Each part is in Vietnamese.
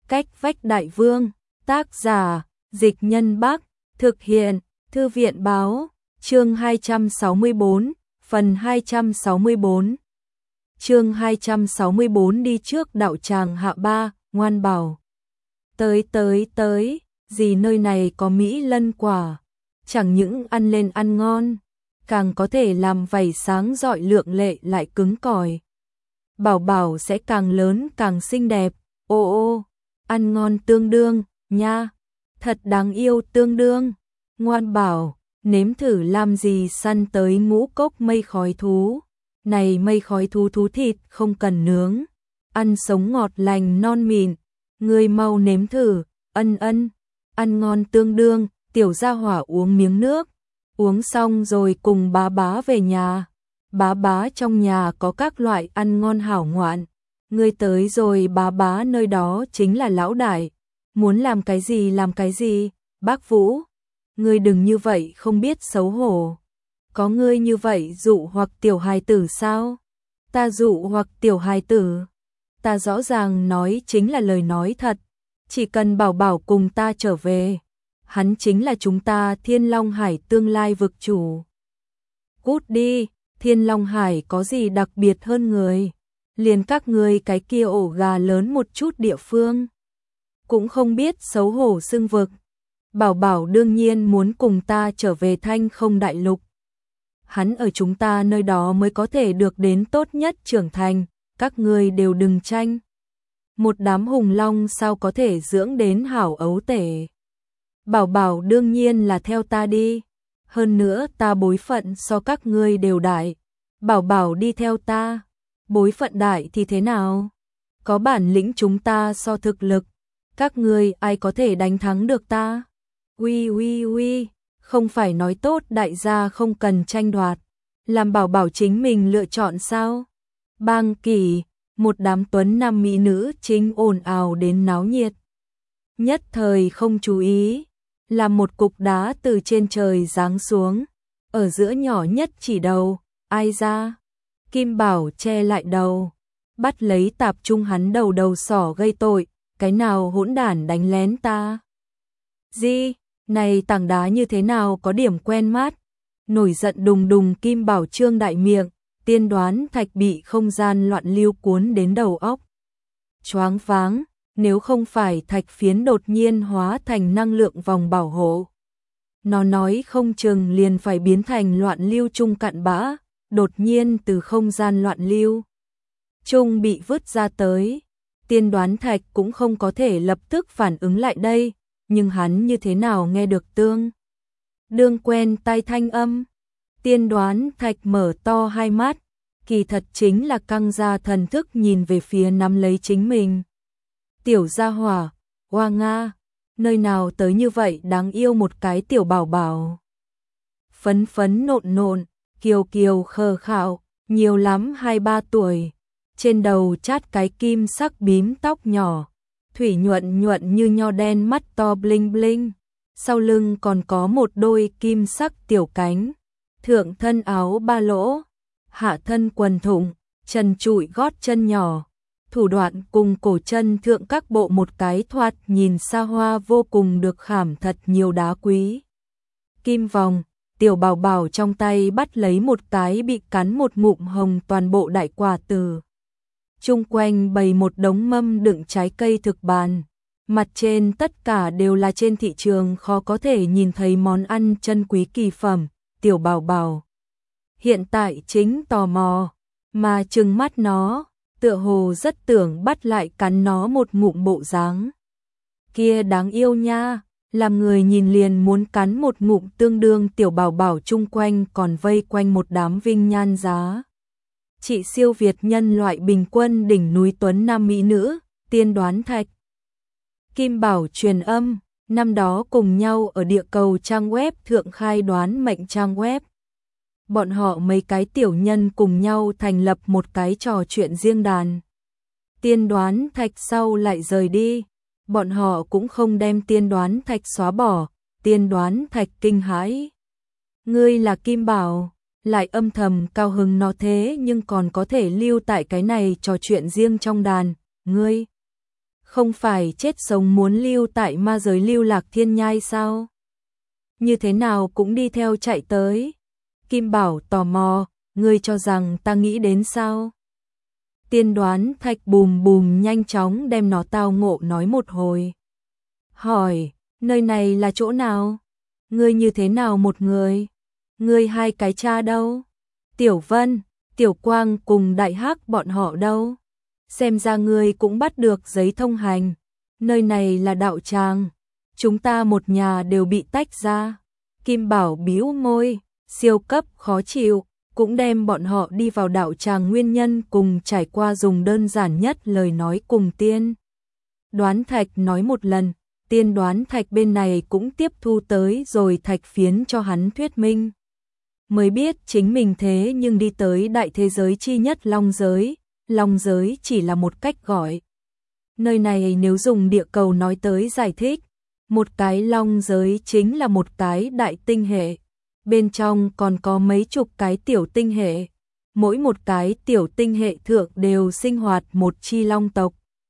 Cách vách đại vương, tác giả, Dịch Nhân Bắc, thực hiện, Thư viện báo, chương 264, phần 264. Chương 264 đi trước đạo tràng hạ ba, ngoan bảo. Tới, gì nơi này có mỹ lân quả, chẳng những ăn lên ăn ngon, càng có thể làm vảy sáng rọi lượng lệ lại cứng cỏi. Bảo bảo sẽ càng lớn càng xinh đẹp, ô, ăn ngon tương đương, nha, thật đáng yêu tương đương, ngoan bảo, nếm thử làm gì săn tới ngũ cốc mây khói thú. Này mây khói thú thú thịt không cần nướng, ăn sống ngọt lành non mịn, ngươi mau nếm thử, ân, ăn ngon tương đương, tiểu gia hỏa uống miếng nước, uống xong rồi cùng bá bá về nhà. Bá trong nhà có các loại ăn ngon hảo ngoạn, ngươi tới rồi bá nơi đó chính là lão đại, muốn làm cái gì, bác Vũ, ngươi đừng như vậy không biết xấu hổ. Có ngươi như vậy dụ hoặc tiểu hài tử sao? Ta dụ hoặc tiểu hài tử? Ta rõ ràng nói chính là lời nói thật, chỉ cần bảo bảo cùng ta trở về, hắn chính là chúng ta Thiên Long Hải tương lai vực chủ. Cút đi, Thiên Long Hải có gì đặc biệt hơn người? Liền các ngươi cái kia ổ gà lớn một chút địa phương, cũng không biết xấu hổ xưng vực. Bảo bảo đương nhiên muốn cùng ta trở về Thanh Không Đại Lục. Hắn ở chúng ta nơi đó mới có thể được đến tốt nhất trưởng thành, các ngươi đều đừng tranh. Một đám hùng long sao có thể dưỡng đến hảo ấu tể. Bảo bảo đương nhiên là theo ta đi, hơn nữa ta bối phận so các ngươi đều đại. Bảo bảo đi theo ta, bối phận đại thì thế nào? Có bản lĩnh chúng ta so thực lực, các ngươi ai có thể đánh thắng được ta? Uy, không phải nói tốt đại gia không cần tranh đoạt, làm bảo bảo chính mình lựa chọn sao? Bang Kỳ, một đám tuấn nam mỹ nữ chính ồn ào đến náo nhiệt. Nhất thời không chú ý, làm một cục đá từ trên trời giáng xuống, ở giữa nhỏ nhất chỉ đầu, ai ra? Kim Bảo che lại đầu, bắt lấy tạp trung hắn đầu sỏ gây tội, cái nào hỗn đản đánh lén ta? Gì? Này tảng đá như thế nào có điểm quen mắt? Nổi giận đùng Kim Bảo trương đại miệng, tiên đoán thạch bị không gian loạn lưu cuốn đến đầu óc. Choáng váng, nếu không phải thạch phiến đột nhiên hóa thành năng lượng vòng bảo hộ. Nó nói không chừng liền phải biến thành loạn lưu trung cặn bã, đột nhiên từ không gian loạn lưu trung bị vứt ra tới. Tiên đoán thạch cũng không có thể lập tức phản ứng lại đây, nhưng hắn như thế nào nghe được đương quen tai thanh âm. Tiên đoán thạch mở to hai mắt, kỳ thật chính là căng ra thần thức nhìn về phía nắm lấy chính mình. Tiểu gia hỏa, hoa nga, nơi nào tới như vậy đáng yêu một cái tiểu bảo bảo. Phấn nộn, kiều khờ khạo, nhiều lắm 2-3 tuổi, trên đầu chát cái kim sắc bím tóc nhỏ, thủy nhuận như nho đen, mắt to bling bling, sau lưng còn có một đôi kim sắc tiểu cánh, thượng thân áo ba lỗ, hạ thân quần thụng, chân trụi gót chân nhỏ, thủ đoạn cùng cổ chân thượng các bộ một cái thoạt nhìn xa hoa vô cùng được khảm thật nhiều đá quý. Kim vòng, tiểu bảo bảo trong tay bắt lấy một cái bị cắn một ngụm hồng toàn bộ đại quả từ. Chung quanh bày một đống mâm đựng trái cây thực bàn, mặt trên tất cả đều là trên thị trường khó có thể nhìn thấy món ăn chân quý kỳ phẩm. Tiểu bảo bảo hiện tại chính tò mò, mà trừng mắt nó, tựa hồ rất tưởng bắt lại cắn nó một ngụm bộ dáng. Kia đáng yêu nha, làm người nhìn liền muốn cắn một ngụm. Tương đương tiểu bảo bảo chung quanh còn vây quanh một đám vinh nhan giá trị siêu việt nhân loại bình quân đỉnh núi tuấn nam mỹ nữ, tiên đoán thạch. Kim Bảo truyền âm, năm đó cùng nhau ở địa cầu trang web thượng khai đoán mệnh trang web. Bọn họ mấy cái tiểu nhân cùng nhau thành lập một cái trò chuyện riêng đàn. Tiên đoán thạch sau lại rời đi, bọn họ cũng không đem tiên đoán thạch xóa bỏ. Tiên đoán thạch kinh hãi. Ngươi là Kim Bảo, lại âm thầm cao hứng nó thế nhưng còn có thể lưu tại cái này trò chuyện riêng trong đàn, ngươi Không phải chết sống muốn lưu tại ma giới Lưu Lạc Thiên Nhai sao? Như thế nào cũng đi theo chạy tới. Kim Bảo tò mò, ngươi cho rằng ta nghĩ đến sao? Tiên Đoán Thạch bùm bùm nhanh chóng đem nó tao ngộ nói một hồi. Hỏi, nơi này là chỗ nào? Ngươi như thế nào một người? Ngươi hai cái cha đâu? Tiểu Vân, Tiểu Quang cùng Đại Hắc bọn họ đâu? Xem ra ngươi cũng bắt được giấy thông hành. Nơi này là đạo tràng. Chúng ta một nhà đều bị tách ra. Kim Bảo bĩu môi, siêu cấp khó chịu, cũng đem bọn họ đi vào đạo tràng nguyên nhân cùng trải qua dùng đơn giản nhất lời nói cùng Tiên Đoán Thạch nói một lần. Tiên Đoán Thạch bên này cũng tiếp thu tới rồi thạch phiến cho hắn thuyết minh. Mới biết chính mình thế nhưng đi tới đại thế giới chi nhất Long giới. Long giới chỉ là một cách gọi. Nơi này nếu dùng địa cầu nói tới giải thích, một cái long giới chính là một cái đại tinh hệ. Bên trong còn có mấy chục cái tiểu tinh hệ. Mỗi một cái tiểu tinh hệ thượng đều sinh hoạt một chi long tộc.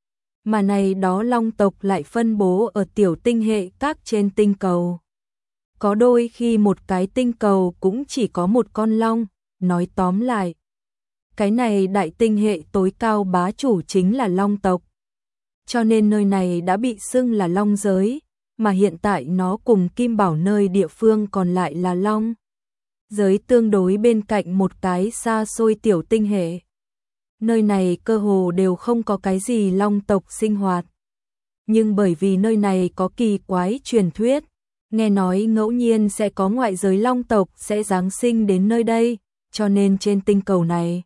Mà này đó long tộc lại phân bố ở tiểu tinh hệ các trên tinh cầu. Có đôi khi một cái tinh cầu cũng chỉ có một con long, nói tóm lại. Cái này đại tinh hệ tối cao bá chủ chính là long tộc. Cho nên nơi này đã bị xưng là long giới, mà hiện tại nó cùng Kim Bảo nơi địa phương còn lại là long giới tương đối bên cạnh một cái xa xôi tiểu tinh hệ. Nơi này cơ hồ đều không có cái gì long tộc sinh hoạt. Nhưng bởi vì nơi này có kỳ quái truyền thuyết, nghe nói ngẫu nhiên sẽ có ngoại giới long tộc sẽ giáng sinh đến nơi đây, cho nên trên tinh cầu này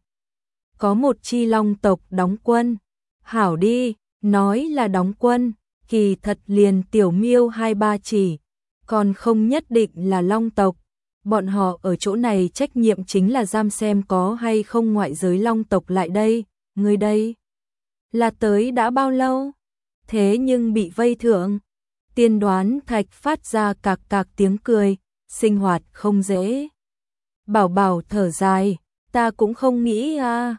có một chi long tộc đóng quân. Hảo đi, nói là đóng quân, kỳ thật liền tiểu miêu 2-3 chỉ, còn không nhất định là long tộc. Bọn họ ở chỗ này trách nhiệm chính là giam xem có hay không ngoại giới long tộc lại đây. Người đây là tới đã bao lâu? Thế nhưng bị vây thượng. Tiên Đoán Thạch phát ra cạc cạc tiếng cười, sinh hoạt không dễ. Bảo Bảo thở dài, ta cũng không nghĩ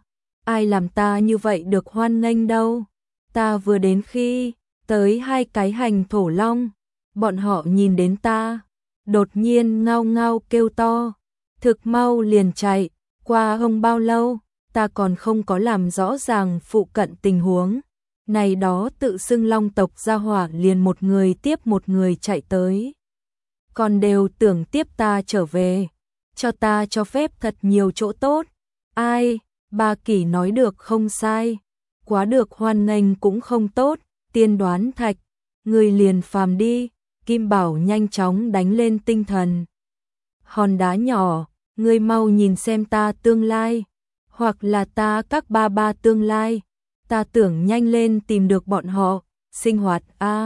ai làm ta như vậy được hoan nghênh đâu. Ta vừa đến khi tới hai cái hành thổ long, bọn họ nhìn đến ta, đột nhiên ngao ngao kêu to, thực mau liền chạy. Qua không bao lâu, ta còn không có làm rõ ràng phụ cận tình huống. Này đó tự xưng long tộc gia hỏa liền một người tiếp một người chạy tới. Còn đều tưởng tiếp ta trở về, cho ta cho phép thật nhiều chỗ tốt. Ai, Ba Kỷ nói được không sai, quá được hoan nghênh cũng không tốt. Tiên Đoán Thạch, người liền phàm đi. Kim Bảo nhanh chóng đánh lên tinh thần. Hòn đá nhỏ, ngươi mau nhìn xem ta tương lai, hoặc là ta các ba ba tương lai. Ta tưởng nhanh lên tìm được bọn họ, sinh hoạt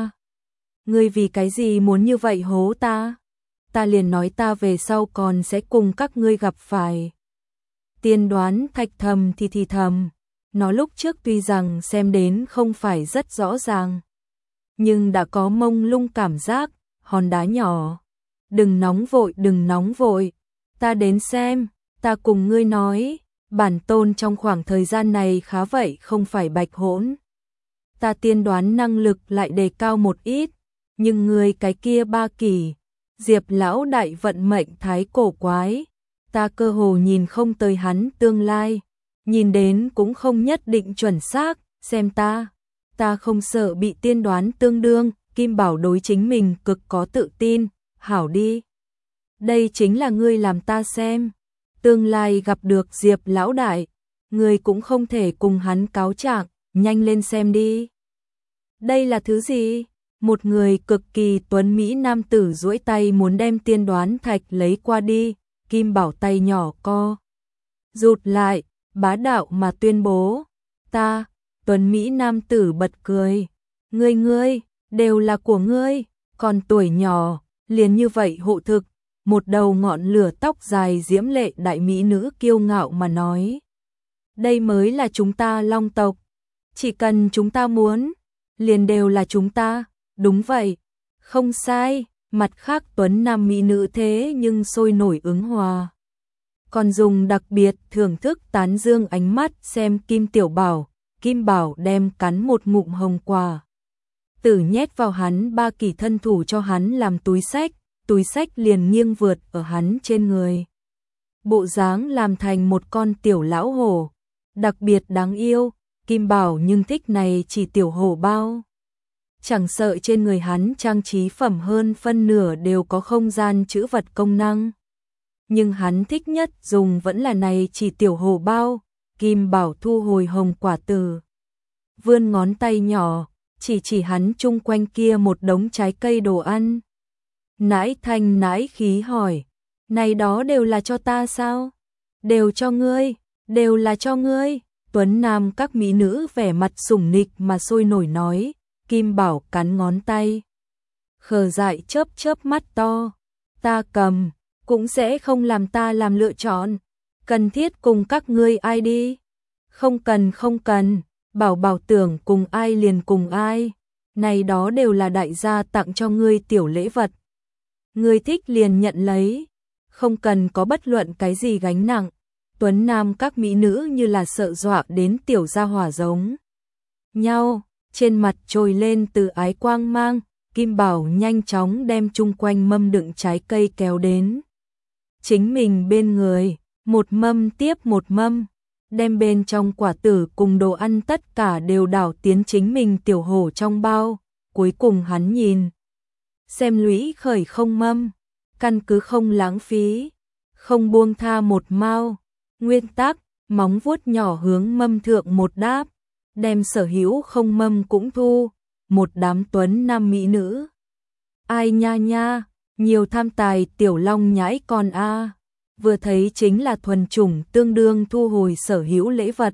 Ngươi vì cái gì muốn như vậy hố ta? Ta liền nói ta về sau còn sẽ cùng các ngươi gặp phải. Tiên Đoán Thạch thầm thì thầm, nó lúc trước tuy rằng xem đến không phải rất rõ ràng, nhưng đã có mông lung cảm giác. Hòn đá nhỏ, đừng nóng vội, ta đến xem. Ta cùng ngươi nói, bản tôn trong khoảng thời gian này khá vậy không phải bạch hỗn. Ta tiên đoán năng lực lại đề cao một ít, nhưng ngươi cái kia Ba Kỷ, Diệp lão đại vận mệnh thái cổ quái, ta cơ hồ nhìn không tới hắn tương lai, nhìn đến cũng không nhất định chuẩn xác. Xem ta không sợ bị tiên đoán tương đương. Kim Bảo đối chính mình cực có tự tin. Hảo đi, đây chính là ngươi làm ta xem. Tương lai gặp được Diệp lão đại, ngươi cũng không thể cùng hắn cáo trạng, nhanh lên xem đi. Đây là thứ gì? Một người cực kỳ tuấn mỹ nam tử duỗi tay muốn đem Tiên Đoán Thạch lấy qua đi. Kim Bảo tay nhỏ co rụt lại, bá đạo mà tuyên bố. Ta, tuấn mỹ nam tử bật cười. Ngươi, đều là của ngươi, còn tuổi nhỏ, liền như vậy hộ thực. Một đầu ngọn lửa tóc dài diễm lệ đại mỹ nữ kiêu ngạo mà nói. Đây mới là chúng ta long tộc. Chỉ cần chúng ta muốn, liền đều là chúng ta. Đúng vậy, không sai. Mặt khác tuấn nam mỹ nữ thế nhưng sôi nổi ứng hòa. Còn dùng đặc biệt thưởng thức tán dương ánh mắt xem Kim Tiểu Bảo. Kim Bảo đem cắn một ngụm hồng quả, Tử nhét vào hắn 3 kỳ thân thủ cho hắn làm túi sách liền nghiêng vượt ở hắn trên người. Bộ dáng làm thành một con tiểu lão hổ, đặc biệt đáng yêu, Kim Bảo nhưng thích này chỉ tiểu hổ bao. Chẳng sợ trên người hắn trang trí phẩm hơn phân nửa đều có không gian trữ vật công năng. Nhưng hắn thích nhất dùng vẫn là này chỉ tiểu hổ bao, Kim Bảo thu hồi hồng quả tử. Vươn ngón tay nhỏ, chỉ hắn chung quanh kia một đống trái cây đồ ăn. Nãi thanh nãi khí hỏi, này đó đều là cho ta sao? Đều cho ngươi, đều là cho ngươi. Tuấn Nam các mỹ nữ vẻ mặt sủng nịch mà sôi nổi nói, Kim Bảo cắn ngón tay. Khờ dại chớp chớp mắt to, ta cầm, cũng sẽ không làm ta làm lựa chọn. Cần thiết cùng các ngươi ai đi? Không cần, Bảo Bảo tưởng cùng ai liền cùng ai. Này đó đều là đại gia tặng cho ngươi tiểu lễ vật. Ngươi thích liền nhận lấy, không cần có bất luận cái gì gánh nặng. Tuấn Nam các mỹ nữ như là sợ dọa đến tiểu gia hỏa giống nhau, trên mặt trồi lên từ ái quang mang, Kim Bảo nhanh chóng đem chung quanh mâm đựng trái cây kéo đến chính mình bên người, một mâm tiếp một mâm, đem bên trong quả tử cùng đồ ăn tất cả đều đảo tiến chính mình tiểu hổ trong bao. Cuối cùng hắn nhìn xem lũy khởi không mâm, căn cứ không lãng phí, không buông tha một mao. Nguyên tắc, móng vuốt nhỏ hướng mâm thượng một đáp, đem sở hữu không mâm cũng thu, một đám Tuấn Nam mỹ nữ. Ai nha nha, nhiều tham tài tiểu long nhãi con a. Vừa thấy chính là thuần chủng tương đương thu hồi sở hữu lễ vật.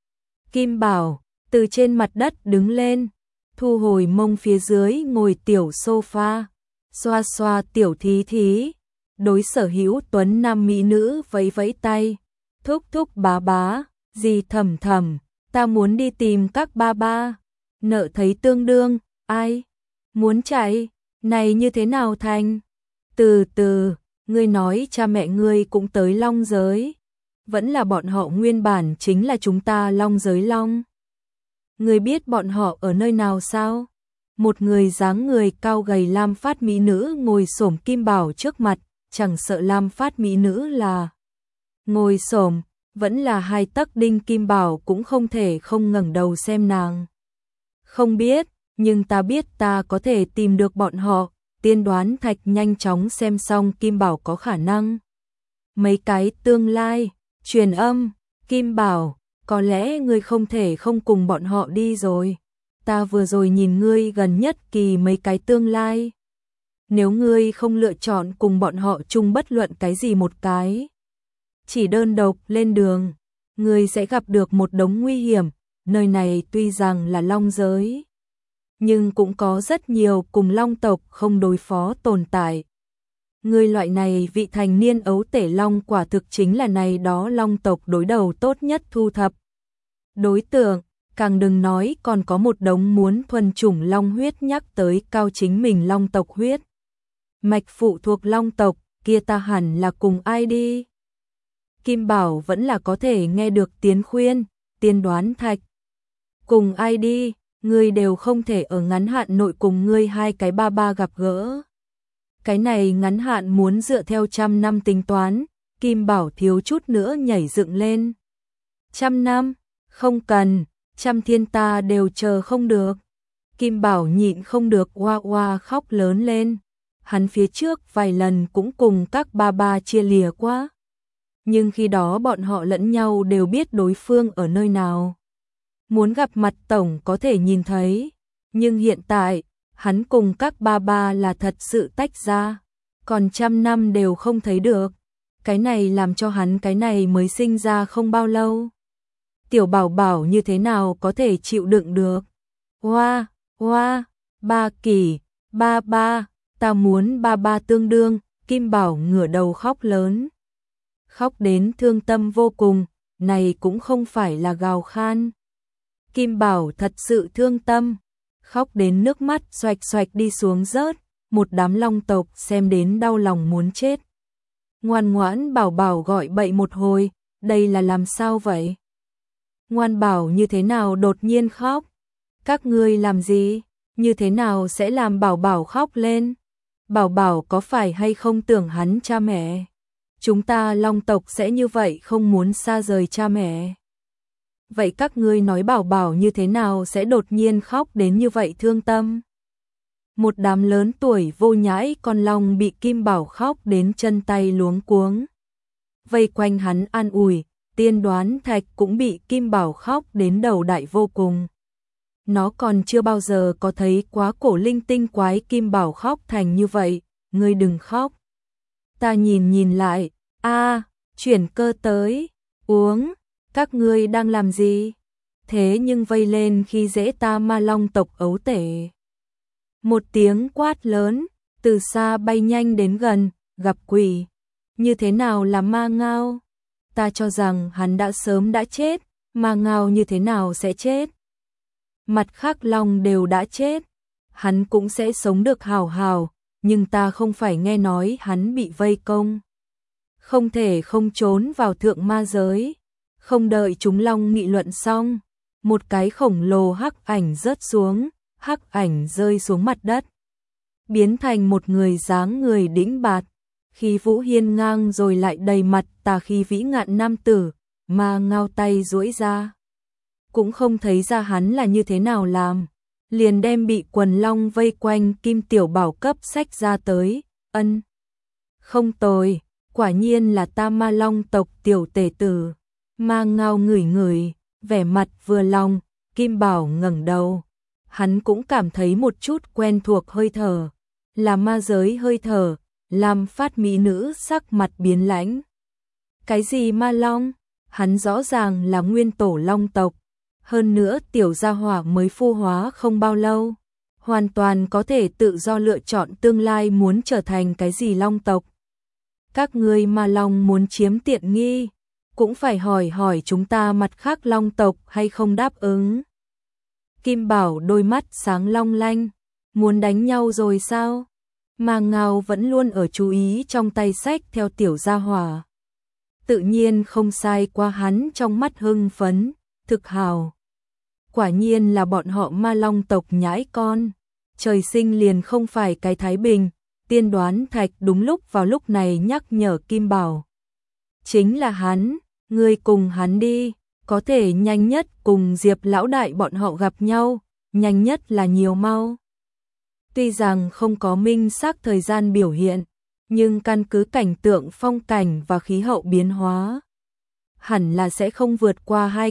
Kim Bảo từ trên mặt đất đứng lên, thu hồi mông phía dưới ngồi tiểu sofa, xoa xoa tiểu thí thí, đối sở hữu Tuấn Nam mỹ nữ vẫy vẫy tay, thúc thúc bá bá, dì thầm thầm, ta muốn đi tìm các ba ba. Nợ thấy tương đương, ai muốn chạy, này như thế nào thành? Từ từ, ngươi nói cha mẹ ngươi cũng tới long giới, vẫn là bọn họ nguyên bản chính là chúng ta long giới long. Ngươi biết bọn họ ở nơi nào sao? Một người dáng người cao gầy lam phát mỹ nữ ngồi xổm Kim Bảo trước mặt, chẳng sợ lam phát mỹ nữ là ngồi xổm, vẫn là 2 tấc đinh, Kim Bảo cũng không thể không ngẩng đầu xem nàng. Không biết, nhưng ta biết ta có thể tìm được bọn họ. Tiên đoán thạch nhanh chóng xem xong Kim Bảo có khả năng. Mấy cái tương lai, truyền âm, Kim Bảo, có lẽ ngươi không thể không cùng bọn họ đi rồi. Ta vừa rồi nhìn ngươi gần nhất kỳ mấy cái tương lai. Nếu ngươi không lựa chọn cùng bọn họ chung bất luận cái gì một cái, chỉ đơn độc lên đường, ngươi sẽ gặp được một đống nguy hiểm. Nơi này tuy rằng là long giới, nhưng cũng có rất nhiều cùng long tộc không đối phó tồn tại. Người loại này vị thành niên ấu tể long quả thực chính là này đó long tộc đối đầu tốt nhất thu thập đối tượng, càng đừng nói còn có một đống muốn thuần chủng long huyết nhắc tới cao chính mình long tộc huyết. Mạch phụ thuộc long tộc, kia ta hẳn là cùng ai đi? Kim Bảo vẫn là có thể nghe được tiếng khuyên, tiên đoán thạch. Cùng ai đi? Ngươi đều không thể ở ngắn hạn nội cùng ngươi 2 cái ba ba gặp gỡ. Cái này ngắn hạn muốn dựa theo 100 năm tính toán, Kim Bảo thiếu chút nữa nhảy dựng lên. 100 năm? Không cần, 100 thiên ta đều chờ không được. Kim Bảo nhịn không được oa oa khóc lớn lên. Hắn phía trước vài lần cũng cùng các ba ba chia lìa quá. Nhưng khi đó bọn họ lẫn nhau đều biết đối phương ở nơi nào. Muốn gặp mặt tổng có thể nhìn thấy, nhưng hiện tại, hắn cùng các ba ba là thật sự tách ra, còn 100 năm đều không thấy được. Cái này làm cho hắn cái này mới sinh ra không bao lâu. Tiểu Bảo Bảo như thế nào có thể chịu đựng được? Hoa, hoa, ba kỳ, ba ba, ta muốn ba ba tương đương, Kim Bảo ngửa đầu khóc lớn. Khóc đến thương tâm vô cùng, này cũng không phải là gào khan. Kim Bảo thật sự thương tâm, khóc đến nước mắt xoạch xoạch đi xuống rớt, một đám long tộc xem đến đau lòng muốn chết. Ngoan ngoãn Bảo Bảo gọi bậy một hồi, đây là làm sao vậy? Ngoan Bảo như thế nào đột nhiên khóc? Các ngươi làm gì? như thế nào sẽ làm Bảo Bảo khóc lên? Bảo Bảo có phải hay không tưởng hắn cha mẹ? Chúng ta Long tộc sẽ như vậy không muốn xa rời cha mẹ. Vậy các ngươi nói Bảo Bảo như thế nào sẽ đột nhiên khóc đến như vậy thương tâm? Một đám lớn tuổi vô nhãi con long bị Kim Bảo khóc đến chân tay luống cuống. Vây quanh hắn an ủi, Tiên Đoán Thạch cũng bị Kim Bảo khóc đến đầu đại vô cùng. Nó còn chưa bao giờ có thấy quá cổ linh tinh quái Kim Bảo khóc thành như vậy, ngươi đừng khóc. Ta nhìn lại, chuyển cơ tới, uống, các ngươi đang làm gì? Thế nhưng vây lên khi dễ ta Ma Long tộc ấu tể. Một tiếng quát lớn, từ xa bay nhanh đến gần, gặp quỷ. Như thế nào là Ma Ngao? Ta cho rằng hắn đã sớm đã chết, Ma Ngao như thế nào sẽ chết? Mặt khác long đều đã chết, hắn cũng sẽ sống được hào hào, nhưng ta không phải nghe nói hắn bị vây công. Không thể không trốn vào thượng ma giới. Không đợi chúng long nghị luận xong, một cái khổng lồ hắc ảnh rớt xuống, hắc ảnh rơi xuống mặt đất, biến thành một người dáng người đĩnh bạt, khí vũ hiên ngang rồi lại đầy mặt tà khí vĩ ngạn nam tử, Ma Ngao tay duỗi ra. Cũng không thấy ra hắn là như thế nào làm, liền đem bị quần long vây quanh Kim Tiểu Bảo cấp sách ra tới, ân. Không tồi, quả nhiên là ta Ma Long tộc tiểu tể tử. Ma Ngao ngửi ngửi, vẻ mặt vừa lòng, Kim Bảo ngẩng đầu. Hắn cũng cảm thấy một chút quen thuộc hơi thở, là ma giới hơi thở, làm phát mỹ nữ sắc mặt biến lãnh. Cái gì Ma Long? Hắn rõ ràng là nguyên tổ Long tộc. Hơn nữa tiểu gia hỏa mới phu hóa không bao lâu, hoàn toàn có thể tự do lựa chọn tương lai muốn trở thành cái gì Long tộc. Các ngươi Ma Long muốn chiếm tiện nghi, cũng phải hỏi chúng ta mặt khác Long tộc hay không đáp ứng. Kim Bảo đôi mắt sáng long lanh, muốn đánh nhau rồi sao? Ma Ngao vẫn luôn ở chú ý trong tay sách theo tiểu gia hỏa. Tự nhiên không sai qua hắn trong mắt hưng phấn, thực hào. Quả nhiên là bọn họ Ma Long tộc nhãi con, trời sinh liền không phải cái thái bình. Tiên Đoán Thạch đúng lúc vào lúc này nhắc nhở Kim Bảo. Chính là hắn, ngươi cùng hắn đi, có thể nhanh nhất cùng Diệp lão đại bọn họ gặp nhau, nhanh nhất là nhiều mau. Tuy rằng không có minh xác thời gian biểu hiện, nhưng căn cứ cảnh tượng phong cảnh và khí hậu biến hóa, hẳn là sẽ không vượt qua 2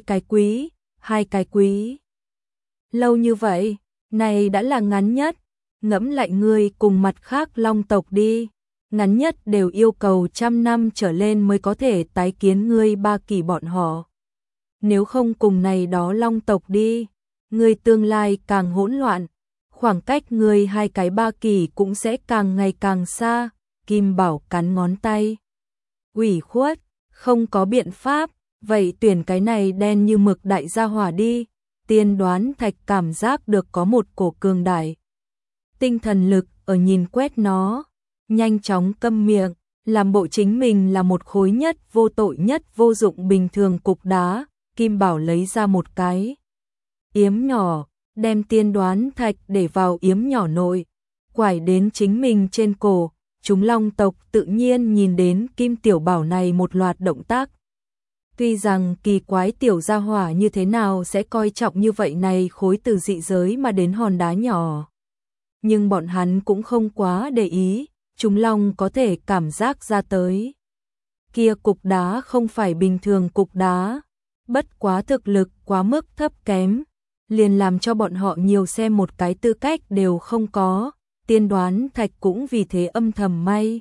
cái quý. Lâu như vậy, này đã là ngắn nhất. Ngẫm lại ngươi cùng mặt khác Long tộc đi, ngắn nhất đều yêu cầu 100 năm trở lên mới có thể tái kiến ngươi Ba Kỳ bọn họ. Nếu không cùng này đó Long tộc đi, ngươi tương lai càng hỗn loạn, khoảng cách ngươi 2 cái Ba Kỳ cũng sẽ càng ngày càng xa. Kim Bảo cắn ngón tay. Ủy khuất, không có biện pháp, vậy tuyển cái này đen như mực đại gia hỏa đi. Tiên Đoán Thạch cảm giác được có một cổ cường đại tinh thần lực ở nhìn quét nó, nhanh chóng câm miệng, làm bộ chính mình là một khối nhất vô tội nhất vô dụng bình thường cục đá. Kim Bảo lấy ra một cái yếm nhỏ, đem Tiên Đoán Thạch để vào yếm nhỏ nội, quải đến chính mình trên cổ. Chúng Long tộc tự nhiên nhìn đến Kim Tiểu Bảo này một loạt động tác. Tuy rằng kỳ quái tiểu gia hỏa như thế nào sẽ coi trọng như vậy này khối từ dị giới mà đến hòn đá nhỏ. Nhưng bọn hắn cũng không quá để ý, chúng long có thể cảm giác ra tới. Kia cục đá không phải bình thường cục đá, bất quá thực lực quá mức thấp kém, liền làm cho bọn họ nhiều xem một cái tư cách đều không có. Tiên Đoán Thạch cũng vì thế âm thầm may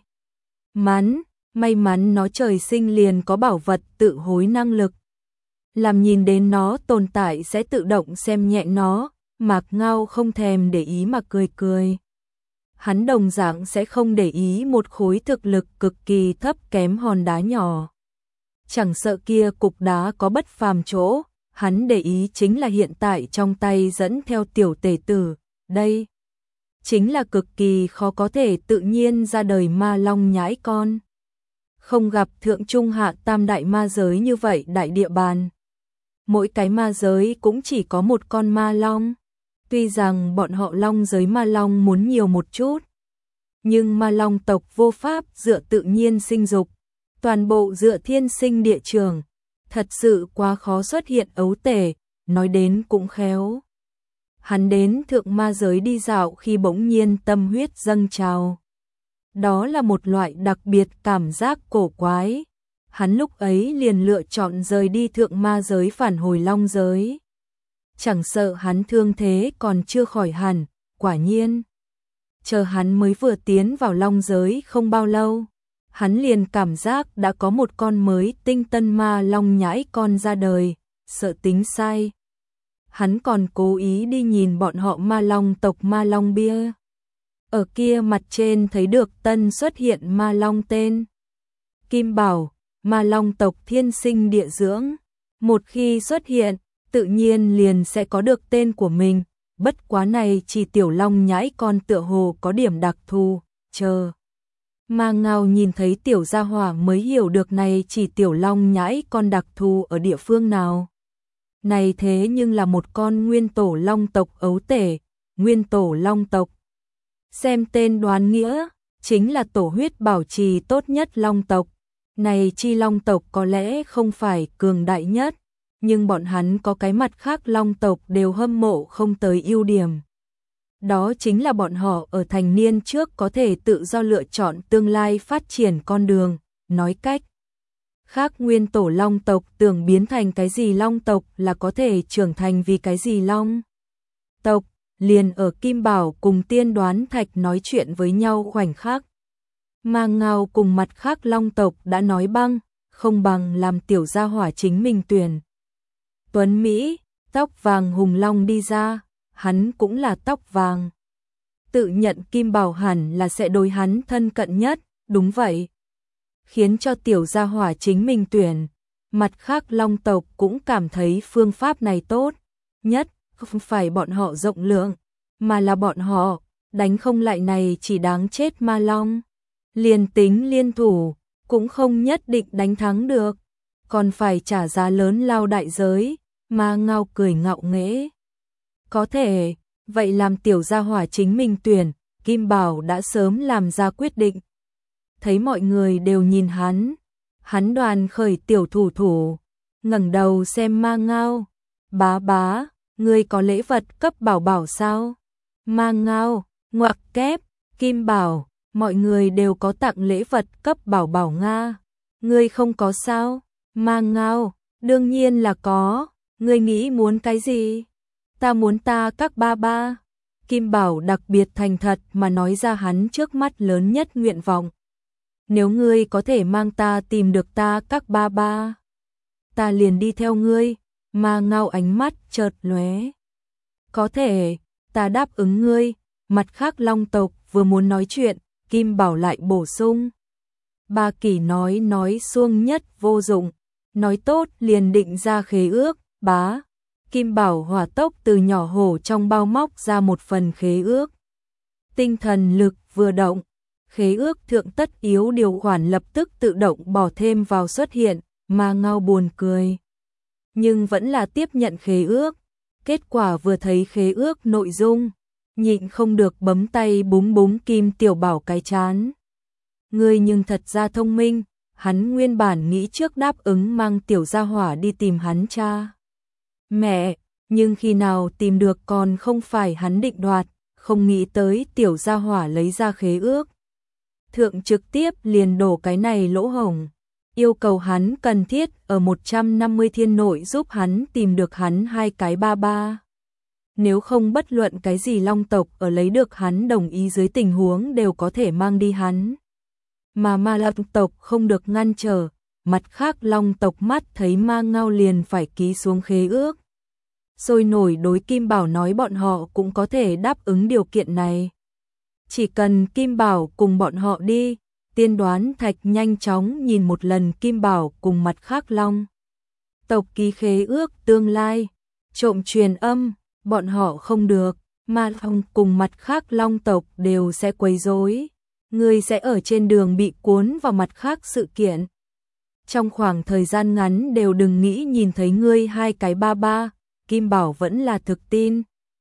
mắn nó trời sinh liền có bảo vật tự hối năng lực. Làm nhìn đến nó tồn tại sẽ tự động xem nhẹ nó. Mạc Ngao không thèm để ý mà cười. Hắn đồng dạng sẽ không để ý một khối thực lực cực kỳ thấp kém hòn đá nhỏ. Chẳng sợ kia cục đá có bất phàm chỗ, hắn để ý chính là hiện tại trong tay dẫn theo tiểu tể tử, đây chính là cực kỳ khó có thể tự nhiên ra đời Ma Long nhãi con. Không gặp thượng trung hạ tam đại ma giới như vậy đại địa bàn. Mỗi cái ma giới cũng chỉ có một con Ma Long. Tuy rằng bọn họ long giới ma long muốn nhiều một chút, nhưng ma long tộc vô pháp dựa tự nhiên sinh dục, toàn bộ dựa thiên sinh địa trường, thật sự quá khó xuất hiện ấu tể, nói đến cũng khéo. Hắn đến thượng ma giới đi dạo khi bỗng nhiên tâm huyết dâng trào. Đó là một loại đặc biệt cảm giác cổ quái. Hắn lúc ấy liền lựa chọn rời đi thượng ma giới phản hồi long giới. Chẳng sợ hắn thương thế còn chưa khỏi hẳn, quả nhiên. Chờ hắn mới vừa tiến vào long giới không bao lâu, hắn liền cảm giác đã có một con mới tinh tân ma long nhãi con ra đời, sợ tính sai. Hắn còn cố ý đi nhìn bọn họ ma long tộc ma long bia. Ở kia mặt trên thấy được tân xuất hiện ma long tên Kim Bảo, ma long tộc thiên sinh địa dưỡng. Một khi xuất hiện, tự nhiên liền sẽ có được tên của mình. Bất quá này chỉ tiểu long nhãi con tựa hồ có điểm đặc thù, chờ. Ma Ngao nhìn thấy tiểu gia hỏa mới hiểu được này chỉ tiểu long nhãi con đặc thù ở địa phương nào. Này thế nhưng là một con nguyên tổ long tộc ấu tể, nguyên tổ long tộc. Xem tên đoán nghĩa, chính là tổ huyết bảo trì tốt nhất long tộc. Này chi long tộc có lẽ không phải cường đại nhất, nhưng bọn hắn có cái mặt khác long tộc đều hâm mộ không tới ưu điểm. Đó chính là bọn họ ở thành niên trước có thể tự do lựa chọn tương lai phát triển con đường, nói cách khác nguyên tổ long tộc tưởng biến thành cái gì long tộc là có thể trưởng thành vì cái gì long tộc. Liền ở Kim Bảo cùng Tiên Đoán Thạch nói chuyện với nhau khoảnh khắc, Ma Ngao cùng mặt khác long tộc đã nói băng, không bằng làm tiểu gia hỏa chính mình tuyển. Tuấn Mỹ, tóc vàng hùng long đi ra, hắn cũng là tóc vàng. Tự nhận Kim Bảo hẳn là sẽ đối hắn thân cận nhất, đúng vậy. Khiến cho tiểu gia hỏa chính mình tuyển, mặt khác long tộc cũng cảm thấy phương pháp này tốt nhất. Không phải bọn họ rộng lượng, mà là bọn họ đánh không lại này chỉ đáng chết ma long. Liền tính liên thủ, cũng không nhất định đánh thắng được, còn phải trả giá lớn lao đại giới. Ma Ngao cười ngạo nghễ. Có thể, vậy làm tiểu gia hỏa chính mình tuyển, Kim Bảo đã sớm làm ra quyết định. Thấy mọi người đều nhìn hắn đoàn khởi tiểu thủ, ngẩng đầu xem Ma Ngao. Bá bá, ngươi có lễ vật cấp Bảo Bảo sao? Ma Ngao, ngoặc kép, Kim Bảo, mọi người đều có tặng lễ vật cấp Bảo Bảo Nga. Ngươi không có sao? Ma Ngao, đương nhiên là có, ngươi nghĩ muốn cái gì? Ta muốn ta các ba ba. Kim Bảo đặc biệt thành thật mà nói ra hắn trước mắt lớn nhất nguyện vọng. Nếu ngươi có thể mang ta tìm được ta các ba ba, ta liền đi theo ngươi. Ma Ngao ánh mắt chợt lóe. Có thể, ta đáp ứng ngươi. Mặt khác long tộc vừa muốn nói chuyện, Kim Bảo lại bổ sung. Ba Kỷ nói xuông nhất vô dụng, nói tốt liền định ra khế ước. Bá, Kim Bảo hỏa tốc từ nhỏ hổ trong bao móc ra một phần khế ước. Tinh thần lực vừa động, khế ước thượng tất yếu điều khoản lập tức tự động bỏ thêm vào xuất hiện. Ma Ngao buồn cười, nhưng vẫn là tiếp nhận khế ước. Kết quả vừa thấy khế ước nội dung, nhịn không được bấm tay búng búng Kim Tiểu Bảo cái chán. Ngươi nhưng thật ra thông minh, hắn nguyên bản nghĩ trước đáp ứng mang tiểu gia hỏa đi tìm hắn cha mẹ, nhưng khi nào tìm được còn không phải hắn định đoạt, không nghĩ tới tiểu gia hỏa lấy ra khế ước. Thượng trực tiếp liền đổ cái này lỗ hổng, yêu cầu hắn cần thiết ở 150 thiên nội giúp hắn tìm được hắn hai cái ba ba. Nếu không bất luận cái gì long tộc ở lấy được hắn đồng ý dưới tình huống đều có thể mang đi hắn. Mà ma long tộc không được ngăn trở, mặt khác long tộc mắt thấy Ma Ngao liền phải ký xuống khế ước. Sôi nổi đối Kim Bảo nói bọn họ cũng có thể đáp ứng điều kiện này. Chỉ cần Kim Bảo cùng bọn họ đi. Tiên Đoán Thạch nhanh chóng nhìn một lần Kim Bảo cùng mặt khác long tộc ký khế ước tương lai. Trộm truyền âm, bọn họ không được, Ma Long cùng mặt khác long tộc đều sẽ quấy rối. Ngươi sẽ ở trên đường bị cuốn vào mặt khác sự kiện. Trong khoảng thời gian ngắn đều đừng nghĩ nhìn thấy ngươi hai cái ba ba. Kim Bảo vẫn là thực tin.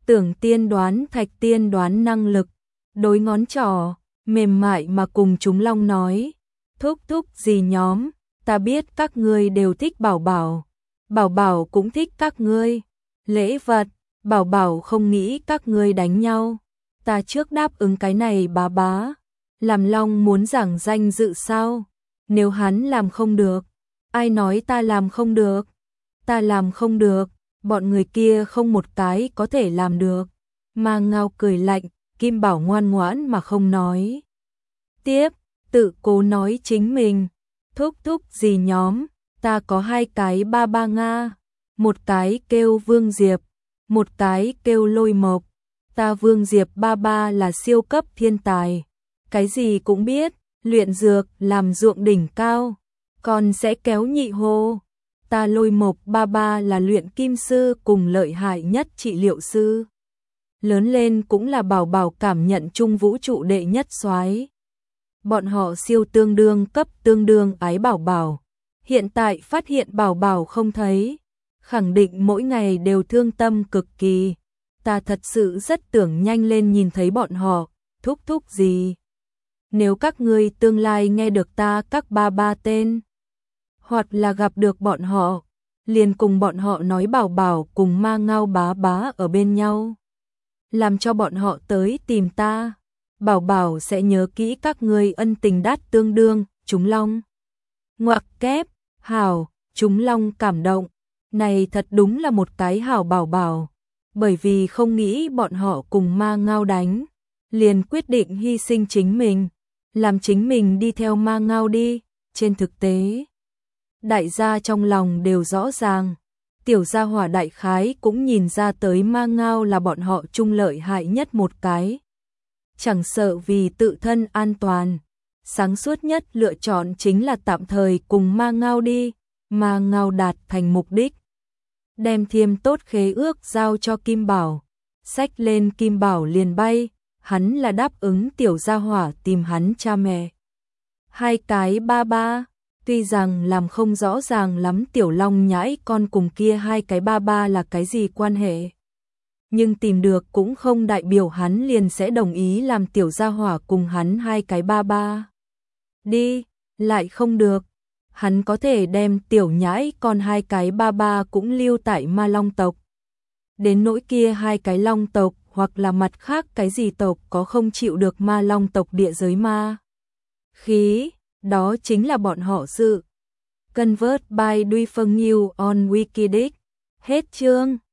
Tưởng tiên đoán Thạch tiên đoán năng lực, đối ngón trỏ, mềm mại mà cùng chúng long nói. Thúc thúc dì nhóm, ta biết các ngươi đều thích Bảo Bảo. Bảo Bảo cũng thích các ngươi. Lễ vật, Bảo Bảo không nghĩ các ngươi đánh nhau. Ta trước đáp ứng cái này bá bá. Làm long muốn giảng danh dự sao? Nếu hắn làm không được, ai nói ta làm không được? Ta làm không được, bọn người kia không một cái có thể làm được. Ma Ngao cười lạnh, Kim Bảo ngoan ngoãn mà không nói. Tiếp, tự cố nói chính mình. Thúc thúc dì nhóm, ta có hai cái ba ba Nga. Một cái kêu Vương Diệp, một cái kêu Lôi Mộc. Ta Vương Diệp ba ba là siêu cấp thiên tài. Cái gì cũng biết, luyện dược, làm ruộng đỉnh cao. Còn sẽ kéo nhị hồ. Ta Lôi Mộc ba ba là luyện kim sư cùng lợi hại nhất trị liệu sư. Lớn lên cũng là Bảo Bảo cảm nhận chung vũ trụ đệ nhất soái. Bọn họ siêu tương đương cấp tương đương ái Bảo Bảo. Hiện tại phát hiện Bảo Bảo không thấy, khẳng định mỗi ngày đều thương tâm cực kỳ. Ta thật sự rất tưởng nhanh lên nhìn thấy bọn họ. Thúc thúc gì? Nếu các ngươi tương lai nghe được ta các ba ba tên, hoặc là gặp được bọn họ, liền cùng bọn họ nói Bảo Bảo cùng Ma Ngao bá bá ở bên nhau. Làm cho bọn họ tới tìm ta. Bảo Bảo sẽ nhớ kỹ các ngươi ân tình đắt tương đương, chúng long. Ngoặc kép, hảo, chúng long cảm động. Này thật đúng là một cái hảo Bảo Bảo. Bởi vì không nghĩ bọn họ cùng Ma Ngao đánh, liền quyết định hy sinh chính mình, làm chính mình đi theo Ma Ngao đi. Trên thực tế, đại gia trong lòng đều rõ ràng. Tiểu gia hỏa đại khái cũng nhìn ra tới Ma Ngao là bọn họ chung lợi hại nhất một cái. Chẳng sợ vì tự thân an toàn, sáng suốt nhất lựa chọn chính là tạm thời cùng Ma Ngao đi. Ma Ngao đạt thành mục đích, đem thiêm tốt khế ước giao cho Kim Bảo, xách lên Kim Bảo liền bay. Hắn là đáp ứng tiểu gia hỏa tìm hắn cha mẹ. Hai cái ba ba, tuy rằng làm không rõ ràng lắm tiểu long nhãi con cùng kia hai cái ba ba là cái gì quan hệ, nhưng tìm được cũng không đại biểu hắn liền sẽ đồng ý làm tiểu gia hỏa cùng hắn hai cái ba ba đi, lại không được. Hắn có thể đem tiểu nhãi con hai cái ba ba cũng lưu tại Ma Long tộc. Đến nỗi kia hai cái long tộc hoặc là mặt khác cái gì tộc có không chịu được Ma Long tộc địa giới ma khí, đó chính là bọn họ sự. Convert by Duy Phương Nhiêu on Wikidic. Hết chương.